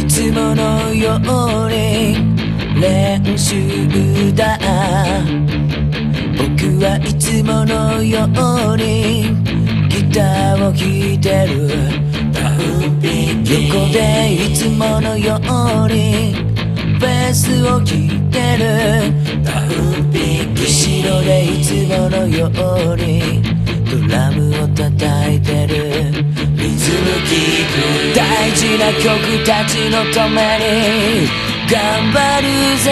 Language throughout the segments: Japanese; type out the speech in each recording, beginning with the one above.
つものように練習だ。僕はいつものようにギターを弾いてる。横でいつものようにベースを弾いてる。後ろでいつものようにドラムを叩いてる。 リズムキープ。 大事な曲たちのために頑張るぜ。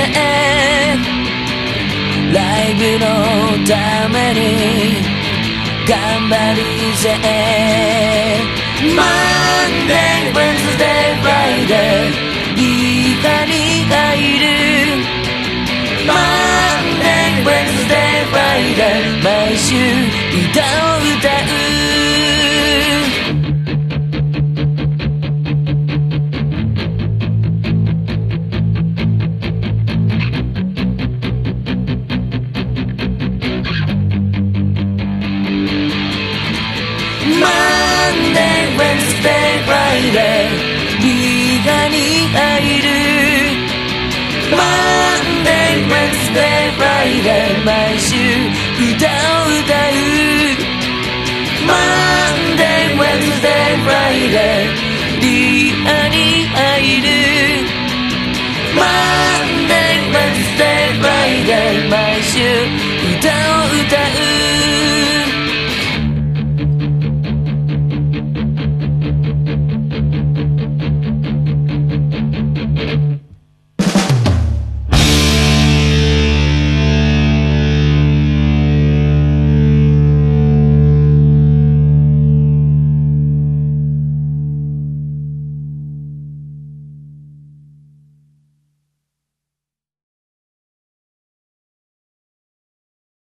ライブのために頑張るぜ。Monday, Wednesday, Friday リハに入る。Monday, Wednesday, Friday 毎週歌を歌う。Monday, Wednesday, Friday リハに入る。Monday, Wednesday, Friday 毎週歌を歌う。Monday, Wednesday, Friday リハに入る。Monday, Wednesday, Friday 毎週